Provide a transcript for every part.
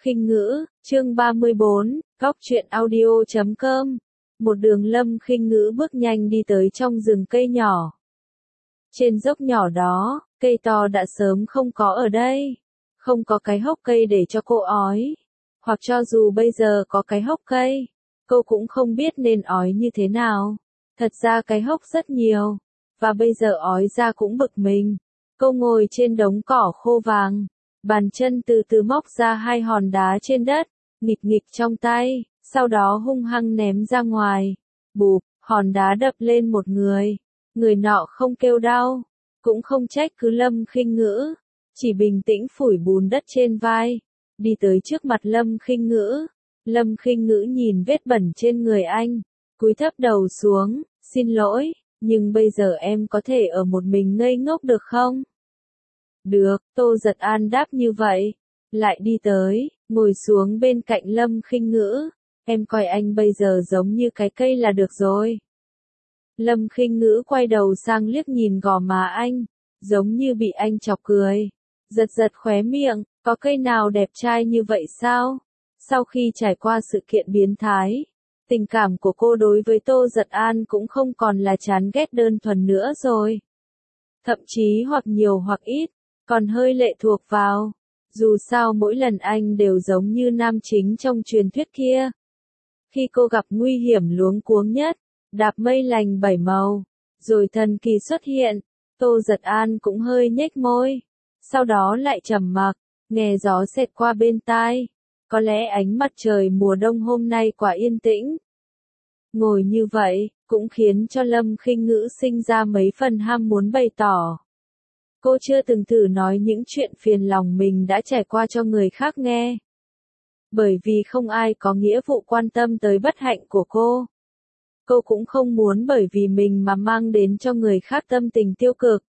Khinh Ngữ, chương 34, Góc truyện audio.com. Một đường Lâm Khinh Ngữ bước nhanh đi tới trong rừng cây nhỏ. Trên dốc nhỏ đó, cây to đã sớm không có ở đây. Không có cái hốc cây để cho cô ói. Hoặc cho dù bây giờ có cái hốc cây, cô cũng không biết nên ói như thế nào. Thật ra cái hốc rất nhiều, và bây giờ ói ra cũng bực mình. Cô ngồi trên đống cỏ khô vàng, bàn chân từ từ móc ra hai hòn đá trên đất, nghịch nghịch trong tay, sau đó hung hăng ném ra ngoài. Bụp, hòn đá đập lên một người. Người nọ không kêu đau, cũng không trách cứ Lâm Khinh Ngữ, chỉ bình tĩnh phủi bùn đất trên vai, đi tới trước mặt Lâm Khinh Ngữ. Lâm Khinh Ngữ nhìn vết bẩn trên người anh, cúi thấp đầu xuống, xin lỗi, nhưng bây giờ em có thể ở một mình ngây ngốc được không? Được, Tô Giật An đáp như vậy, lại đi tới, ngồi xuống bên cạnh Lâm Khinh Ngữ, em coi anh bây giờ giống như cái cây là được rồi. Lâm Khinh Ngữ quay đầu sang liếc nhìn gò má anh, giống như bị anh chọc cười, giật giật khóe miệng, có cây nào đẹp trai như vậy sao? Sau khi trải qua sự kiện biến thái, tình cảm của cô đối với Tô Giật An cũng không còn là chán ghét đơn thuần nữa rồi. Thậm chí hoặc nhiều hoặc ít, còn hơi lệ thuộc vào. Dù sao mỗi lần anh đều giống như nam chính trong truyền thuyết kia. Khi cô gặp nguy hiểm luống cuống nhất, đạp mây lành bảy màu, rồi thần kỳ xuất hiện, Tô Giật An cũng hơi nhếch môi. Sau đó lại trầm mặc, nghe gió xẹt qua bên tai. Có lẽ ánh mặt trời mùa đông hôm nay quả yên tĩnh. Ngồi như vậy, cũng khiến cho Lâm Khinh Ngữ sinh ra mấy phần ham muốn bày tỏ. Cô chưa từng thử nói những chuyện phiền lòng mình đã trải qua cho người khác nghe. Bởi vì không ai có nghĩa vụ quan tâm tới bất hạnh của cô. Cô cũng không muốn bởi vì mình mà mang đến cho người khác tâm tình tiêu cực.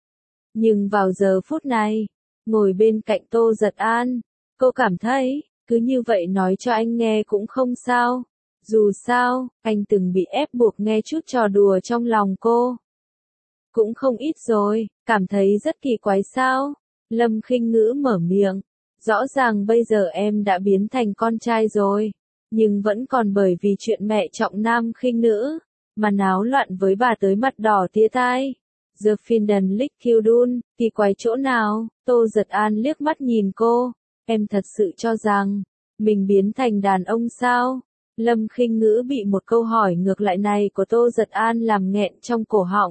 Nhưng vào giờ phút này, ngồi bên cạnh Tô Giật An, cô cảm thấy, cứ như vậy nói cho anh nghe cũng không sao. Dù sao, anh từng bị ép buộc nghe chút trò đùa trong lòng cô. Cũng không ít rồi, cảm thấy rất kỳ quái sao? Lâm Khinh Ngữ mở miệng. Rõ ràng bây giờ em đã biến thành con trai rồi, nhưng vẫn còn bởi vì chuyện mẹ trọng nam khinh nữ, mà náo loạn với bà tới mặt đỏ tía tai. The Finden Lick Kildun, kỳ quái chỗ nào? Tô Giật An liếc mắt nhìn cô. Em thật sự cho rằng, mình biến thành đàn ông sao? Lâm Khinh Ngữ bị một câu hỏi ngược lại này của Tô Giật An làm nghẹn trong cổ họng.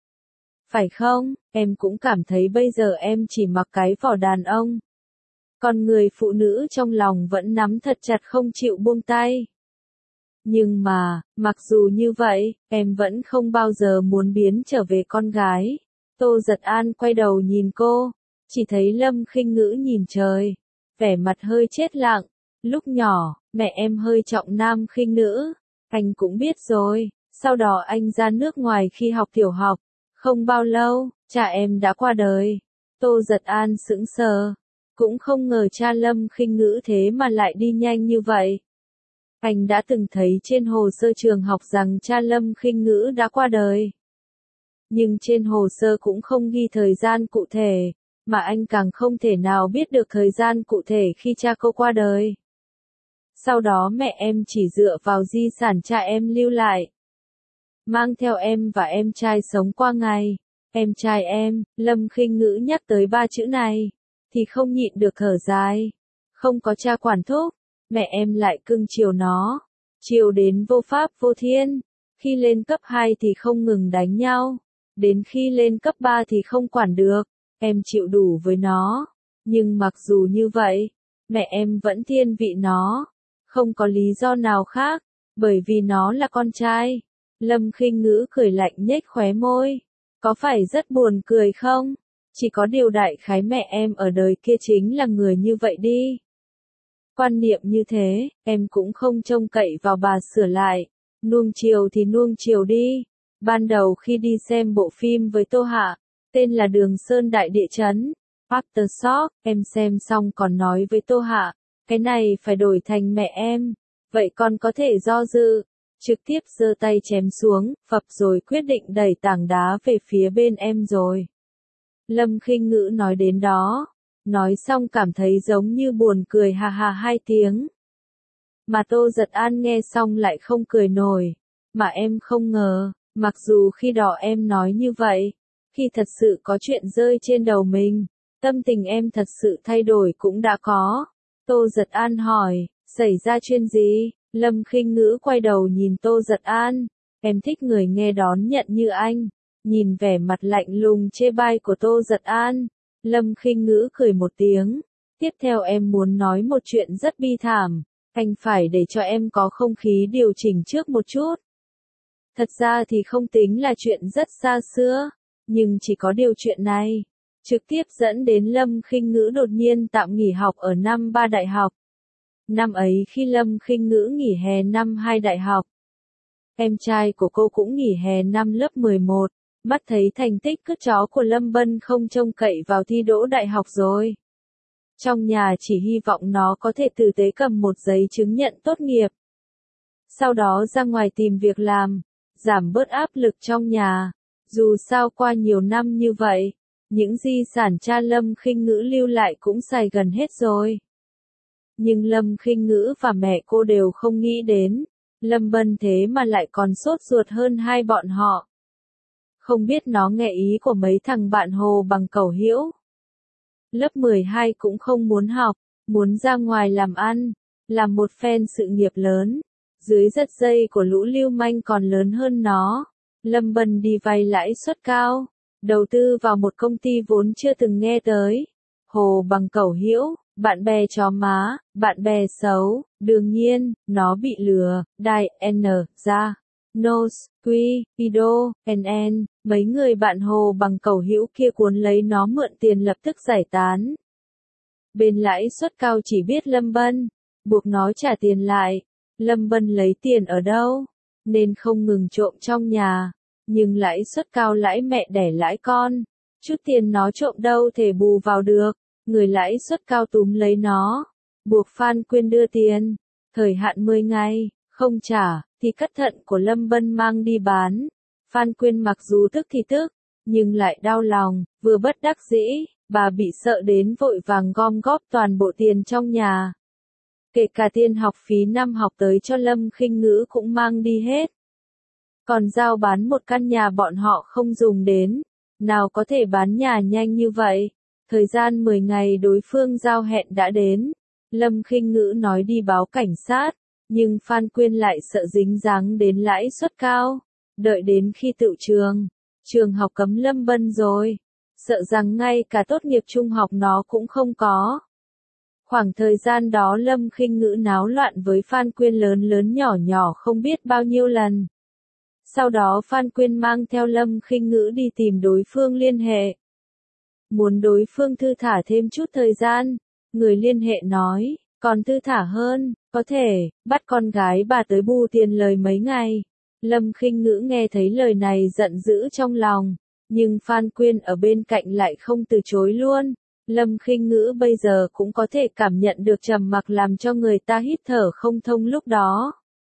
Phải không, em cũng cảm thấy bây giờ em chỉ mặc cái vỏ đàn ông. Còn người phụ nữ trong lòng vẫn nắm thật chặt không chịu buông tay. Nhưng mà, mặc dù như vậy, em vẫn không bao giờ muốn biến trở về con gái. Tô Giật An quay đầu nhìn cô, chỉ thấy Lâm Khinh Ngữ nhìn trời, vẻ mặt hơi chết lặng. Lúc nhỏ, mẹ em hơi trọng nam khinh nữ, anh cũng biết rồi, sau đó anh ra nước ngoài khi học tiểu học. Không bao lâu, cha em đã qua đời. Tô Giật An sững sờ, cũng không ngờ cha Lâm Khinh Ngữ thế mà lại đi nhanh như vậy. Anh đã từng thấy trên hồ sơ trường học rằng cha Lâm Khinh Ngữ đã qua đời. Nhưng trên hồ sơ cũng không ghi thời gian cụ thể, mà anh càng không thể nào biết được thời gian cụ thể khi cha cô qua đời. Sau đó mẹ em chỉ dựa vào di sản cha em lưu lại, mang theo em và em trai sống qua ngày. Em trai em, Lâm Khinh Ngữ nhắc tới ba chữ này, thì không nhịn được thở dài. Không có cha quản thúc, mẹ em lại cưng chiều nó, chiều đến vô pháp vô thiên. Khi lên cấp 2 thì không ngừng đánh nhau, đến khi lên cấp 3 thì không quản được, em chịu đủ với nó. Nhưng mặc dù như vậy, mẹ em vẫn thiên vị nó, không có lý do nào khác, bởi vì nó là con trai. Lâm Khinh Ngữ cười lạnh nhếch khóe môi. Có phải rất buồn cười không? Chỉ có điều đại khái mẹ em ở đời kia chính là người như vậy đi. Quan niệm như thế, em cũng không trông cậy vào bà sửa lại. Nuông chiều thì nuông chiều đi. Ban đầu khi đi xem bộ phim với Tô Hạ, tên là Đường Sơn Đại Địa Chấn, Aftershock, em xem xong còn nói với Tô Hạ, cái này phải đổi thành mẹ em. Vậy con có thể do dự, trực tiếp giơ tay chém xuống, phập rồi quyết định đẩy tảng đá về phía bên em rồi. Lâm Khinh Ngữ nói đến đó, Nói xong cảm thấy giống như buồn cười ha ha hai tiếng. Mà Tô Giật An nghe xong lại không cười nổi. Mà em không ngờ, mặc dù khi đó em nói như vậy, khi thật sự có chuyện rơi trên đầu mình, tâm tình em thật sự thay đổi cũng đã có. Tô Giật An hỏi, xảy ra chuyện gì? Lâm Khinh Ngữ quay đầu nhìn Tô Giật An, em thích người nghe đón nhận như anh. Nhìn vẻ mặt lạnh lùng chê bai của Tô Giật An, Lâm Khinh Ngữ cười một tiếng. Tiếp theo em muốn nói một chuyện rất bi thảm, anh phải để cho em có không khí điều chỉnh trước một chút. Thật ra thì không tính là chuyện rất xa xưa, nhưng chỉ có điều chuyện này, trực tiếp dẫn đến Lâm Khinh Ngữ đột nhiên tạm nghỉ học ở năm 3 đại học. Năm ấy khi Lâm Khinh Ngữ nghỉ hè năm 2 đại học, em trai của cô cũng nghỉ hè năm lớp 11, mắt thấy thành tích cứt chó của Lâm Bân không trông cậy vào thi đỗ đại học rồi. Trong nhà chỉ hy vọng nó có thể tử tế cầm một giấy chứng nhận tốt nghiệp. Sau đó ra ngoài tìm việc làm, giảm bớt áp lực trong nhà. Dù sao qua nhiều năm như vậy, những di sản cha Lâm Khinh Ngữ lưu lại cũng xài gần hết rồi. Nhưng Lâm Khinh Ngữ và mẹ cô đều không nghĩ đến, Lâm Bân thế mà lại còn sốt ruột hơn hai bọn họ. Không biết nó nghe ý của mấy thằng bạn Hồ Bằng Cẩu Hiễu. Lớp 12 cũng không muốn học, muốn ra ngoài làm ăn, làm một phen sự nghiệp lớn. Dưới giật dây của lũ lưu manh còn lớn hơn nó. Lâm Bân đi vay lãi suất cao, đầu tư vào một công ty vốn chưa từng nghe tới. Hồ Bằng Cẩu Hiễu, bạn bè chó má, bạn bè xấu, đương nhiên, nó bị lừa, Đài, N, ra, Nos, Quy, Ido, NN, mấy người bạn Hồ Bằng Cẩu Hiễu kia cuốn lấy nó mượn tiền lập tức giải tán. Bên lãi suất cao chỉ biết Lâm Bân, buộc nó trả tiền lại. Lâm Bân lấy tiền ở đâu? Nên không ngừng trộm trong nhà. Nhưng lãi suất cao lãi mẹ đẻ lãi con. Chút tiền nó trộm đâu thể bù vào được. Người lãi suất cao túm lấy nó. Buộc Phan Quyên đưa tiền. Thời hạn 10 ngày, không trả, thì cắt thận của Lâm Bân mang đi bán. Phan Quyên mặc dù tức thì tức, nhưng lại đau lòng, vừa bất đắc dĩ, bà bị sợ đến vội vàng gom góp toàn bộ tiền trong nhà. Kể cả tiền học phí năm học tới cho Lâm Khinh Ngữ cũng mang đi hết. Còn giao bán một căn nhà bọn họ không dùng đến. Nào có thể bán nhà nhanh như vậy. Thời gian 10 ngày đối phương giao hẹn đã đến. Lâm Khinh Ngữ nói đi báo cảnh sát. Nhưng Phan Quyên lại sợ dính dáng đến lãi suất cao. Đợi đến khi tựu trường học cấm Lâm Bân rồi. Sợ rằng ngay cả tốt nghiệp trung học nó cũng không có. Khoảng thời gian đó Lâm Khinh Ngữ náo loạn với Phan Quyên lớn lớn nhỏ nhỏ không biết bao nhiêu lần. Sau đó Phan Quyên mang theo Lâm Khinh Ngữ đi tìm đối phương liên hệ. Muốn đối phương thư thả thêm chút thời gian. Người liên hệ nói, còn thư thả hơn, có thể, bắt con gái bà tới bù tiền lời mấy ngày. Lâm Khinh Ngữ nghe thấy lời này giận dữ trong lòng. Nhưng Phan Quyên ở bên cạnh lại không từ chối luôn. Lâm Khinh Ngữ bây giờ cũng có thể cảm nhận được trầm mặc làm cho người ta hít thở không thông lúc đó.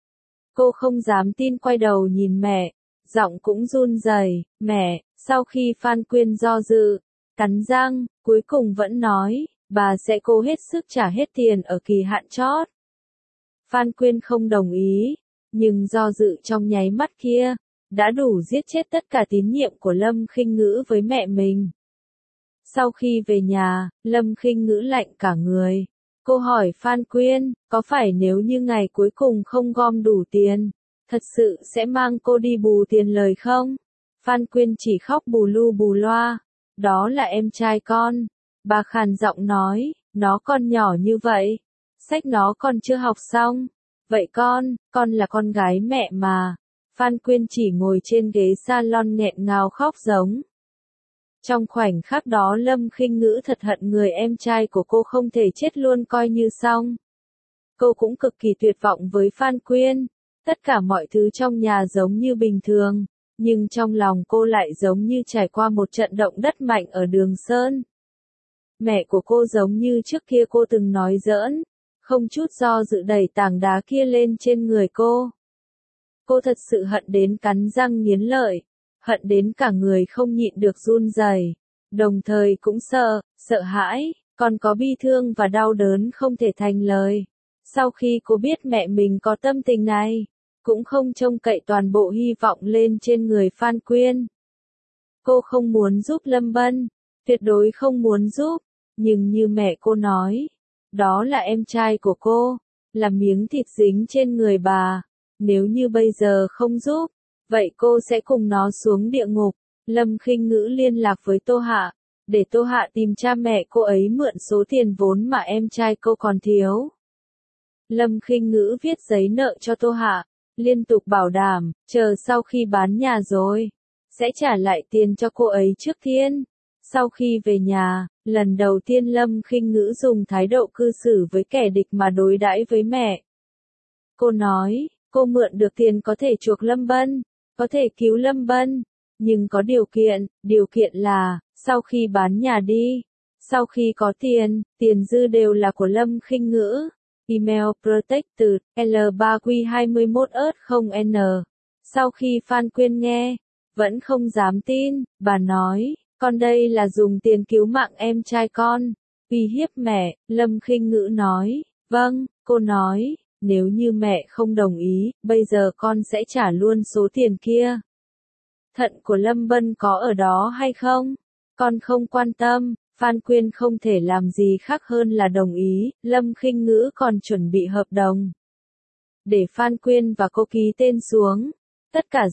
Cô không dám tin quay đầu nhìn mẹ, giọng cũng run rẩy, mẹ, sau khi Phan Quyên do dự, cắn răng, cuối cùng vẫn nói, bà sẽ cố hết sức trả hết tiền ở kỳ hạn chót. Phan Quyên không đồng ý, nhưng do dự trong nháy mắt kia, đã đủ giết chết tất cả tín nhiệm của Lâm Khinh Ngữ với mẹ mình. Sau khi về nhà, Lâm Khinh Ngữ lạnh cả người. Cô hỏi Phan Quyên, có phải nếu như ngày cuối cùng không gom đủ tiền, thật sự sẽ mang cô đi bù tiền lời không? Phan Quyên chỉ khóc bù lu bù loa. Đó là em trai con. Bà khàn giọng nói, nó còn nhỏ như vậy. Sách nó còn chưa học xong. Vậy con là con gái mẹ mà. Phan Quyên chỉ ngồi trên ghế salon nghẹn ngào khóc giống. Trong khoảnh khắc đó Lâm Khinh Ngữ thật hận người em trai của cô không thể chết luôn coi như xong. Cô cũng cực kỳ tuyệt vọng với Phan Quyên. Tất cả mọi thứ trong nhà giống như bình thường, nhưng trong lòng cô lại giống như trải qua một trận động đất mạnh ở Đường Sơn. Mẹ của cô giống như trước kia cô từng nói giỡn, không chút do dự đẩy tảng đá kia lên trên người cô. Cô thật sự hận đến cắn răng nghiến lợi, hận đến cả người không nhịn được run rẩy, đồng thời cũng sợ hãi, còn có bi thương và đau đớn không thể thành lời. Sau khi cô biết mẹ mình có tâm tình này, cũng không trông cậy toàn bộ hy vọng lên trên người Phan Quyên. Cô không muốn giúp Lâm Bân, tuyệt đối không muốn giúp, nhưng như mẹ cô nói, đó là em trai của cô, là miếng thịt dính trên người bà, nếu như bây giờ không giúp, vậy cô sẽ cùng nó xuống địa ngục. Lâm Khinh Ngữ liên lạc với Tô Hạ, để Tô Hạ tìm cha mẹ cô ấy mượn số tiền vốn mà em trai cô còn thiếu. Lâm Khinh Ngữ viết giấy nợ cho Tô Hạ, liên tục bảo đảm, chờ sau khi bán nhà rồi, sẽ trả lại tiền cho cô ấy trước tiên. Sau khi về nhà, lần đầu tiên Lâm Khinh Ngữ dùng thái độ cư xử với kẻ địch mà đối đãi với mẹ. Cô nói, cô mượn được tiền có thể chuộc Lâm Bân, có thể cứu Lâm Bân, nhưng có điều kiện là, sau khi bán nhà đi, sau khi có tiền dư đều là của Lâm Khinh Ngữ. Email protected L3Q21ớt0N. Sau khi Phan Quyên nghe, vẫn không dám tin, bà nói, con đây là dùng tiền cứu mạng em trai con, uy hiếp mẹ. Lâm Khinh Ngữ nói, vâng, cô nói, nếu như mẹ không đồng ý, bây giờ con sẽ trả luôn số tiền kia. Thận của Lâm Bân có ở đó hay không? Con không quan tâm. Phan Quyên không thể làm gì khác hơn là đồng ý. Lâm Khinh Ngữ còn chuẩn bị hợp đồng để Phan Quyên và cô ký tên xuống. Tất cả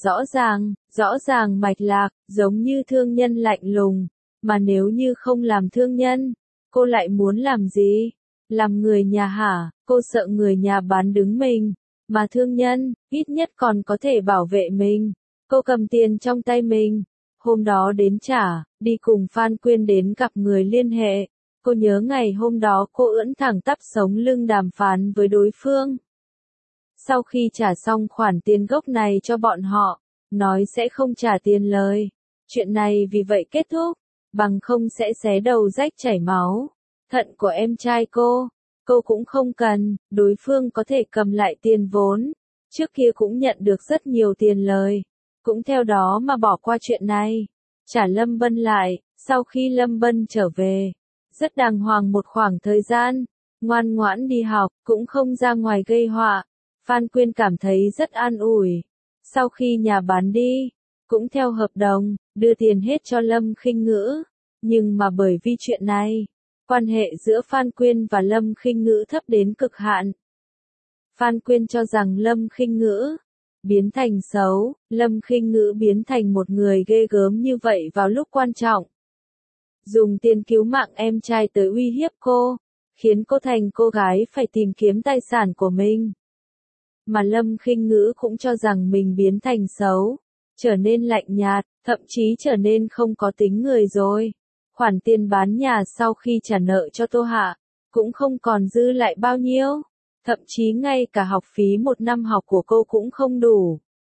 rõ ràng mạch lạc, giống như thương nhân lạnh lùng. Mà nếu như không làm thương nhân, cô lại muốn làm gì? Làm người nhà hả? Cô sợ người nhà bán đứng mình. Mà thương nhân, ít nhất còn có thể bảo vệ mình. Cô cầm tiền trong tay mình. Hôm đó đến trả, đi cùng Phan Quyên đến gặp người liên hệ. Cô nhớ ngày hôm đó cô ưỡn thẳng tắp sống lưng đàm phán với đối phương. Sau khi trả xong khoản tiền gốc này cho bọn họ, nói sẽ không trả tiền lời. Chuyện này vì vậy kết thúc, bằng không sẽ xé đầu rách chảy máu. Thận của em trai cô cũng không cần, đối phương có thể cầm lại tiền vốn. Trước kia cũng nhận được rất nhiều tiền lời, cũng theo đó mà bỏ qua chuyện này. Trả Lâm Bân lại, sau khi Lâm Bân trở về, rất đàng hoàng một khoảng thời gian, ngoan ngoãn đi học, cũng không ra ngoài gây họa. Phan Quyên cảm thấy rất an ủi. Sau khi nhà bán đi, cũng theo hợp đồng, đưa tiền hết cho Lâm Khinh Ngữ. Nhưng mà bởi vì chuyện này, quan hệ giữa Phan Quyên và Lâm Khinh Ngữ thấp đến cực hạn. Phan Quyên cho rằng Lâm Khinh Ngữ biến thành xấu, Lâm Khinh Ngữ biến thành một người ghê gớm như vậy vào lúc quan trọng. Dùng tiền cứu mạng em trai tới uy hiếp cô, khiến cô thành cô gái phải tìm kiếm tài sản của mình. Mà Lâm Khinh Ngữ cũng cho rằng mình biến thành xấu, trở nên lạnh nhạt, thậm chí trở nên không có tính người rồi. Khoản tiền bán nhà sau khi trả nợ cho Tô Hạ, cũng không còn dư lại bao nhiêu. Thậm chí ngay cả học phí một năm học của cô cũng không đủ.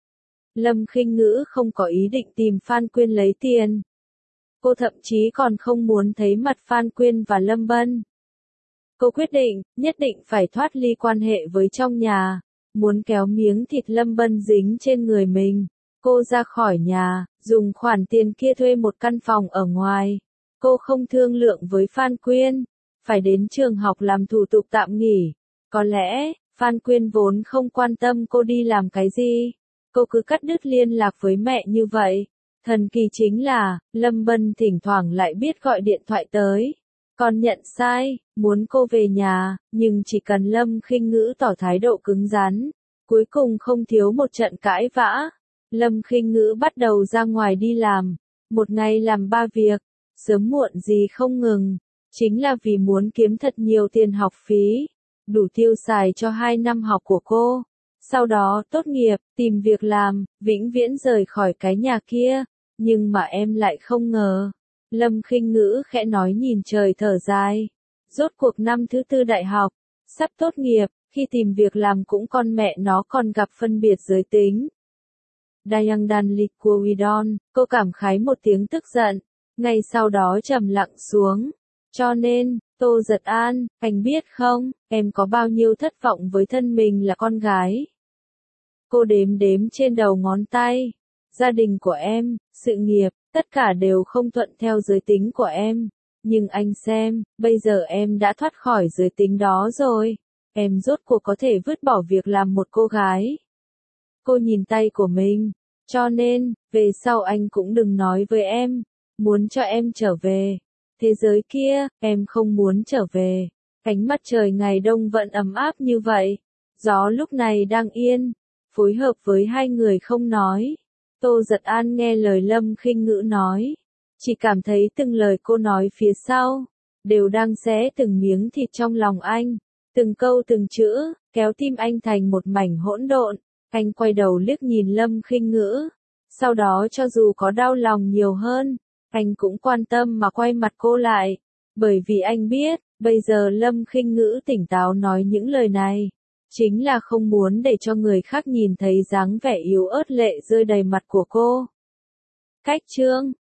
Lâm Khinh Ngữ không có ý định tìm Phan Quyên lấy tiền. Cô thậm chí còn không muốn thấy mặt Phan Quyên và Lâm Bân. Cô quyết định, nhất định phải thoát ly quan hệ với trong nhà, muốn kéo miếng thịt Lâm Bân dính trên người mình. Cô ra khỏi nhà, dùng khoản tiền kia thuê một căn phòng ở ngoài. Cô không thương lượng với Phan Quyên, phải đến trường học làm thủ tục tạm nghỉ. Có lẽ, Phan Quyên vốn không quan tâm cô đi làm cái gì. Cô cứ cắt đứt liên lạc với mẹ như vậy. Thần kỳ chính là, Lâm Bân thỉnh thoảng lại biết gọi điện thoại tới. Còn nhận sai, muốn cô về nhà, nhưng chỉ cần Lâm Khinh Ngữ tỏ thái độ cứng rắn. Cuối cùng không thiếu một trận cãi vã. Lâm Khinh Ngữ bắt đầu ra ngoài đi làm. Một ngày làm 3 việc, sớm muộn gì không ngừng. Chính là vì muốn kiếm thật nhiều tiền học phí, đủ tiêu xài cho 2 năm học của cô. Sau đó tốt nghiệp, tìm việc làm, vĩnh viễn rời khỏi cái nhà kia. Nhưng mà em lại không ngờ. Lâm Khinh Ngữ khẽ nói nhìn trời thở dài. Rốt cuộc năm thứ 4 đại học, sắp tốt nghiệp, khi tìm việc làm cũng con mẹ nó còn gặp phân biệt giới tính. Dayang Dan Liquidon, cô cảm khái một tiếng tức giận, ngay sau đó trầm lặng xuống. Cho nên, Tô Giật An, anh biết không, em có bao nhiêu thất vọng với thân mình là con gái. Cô đếm đếm trên đầu ngón tay. Gia đình của em, sự nghiệp, tất cả đều không thuận theo giới tính của em. Nhưng anh xem, bây giờ em đã thoát khỏi giới tính đó rồi. Em rốt cuộc có thể vứt bỏ việc làm một cô gái. Cô nhìn tay của mình. Cho nên, về sau anh cũng đừng nói với em. Muốn cho em trở về. Thế giới kia, em không muốn trở về. Ánh mặt trời ngày đông vẫn ấm áp như vậy. Gió lúc này đang yên. Phối hợp với hai người không nói. Tô Giật An nghe lời Lâm Khinh Ngữ nói. Chỉ cảm thấy từng lời cô nói phía sau. Đều đang xé từng miếng thịt trong lòng anh. Từng câu từng chữ, kéo tim anh thành một mảnh hỗn độn. Anh quay đầu liếc nhìn Lâm Khinh Ngữ. Sau đó cho dù có đau lòng nhiều hơn, anh cũng quan tâm mà quay mặt cô lại. Bởi vì anh biết, bây giờ Lâm Khinh Ngữ tỉnh táo nói những lời này. Chính là không muốn để cho người khác nhìn thấy dáng vẻ yếu ớt lệ rơi đầy mặt của cô. Cách chương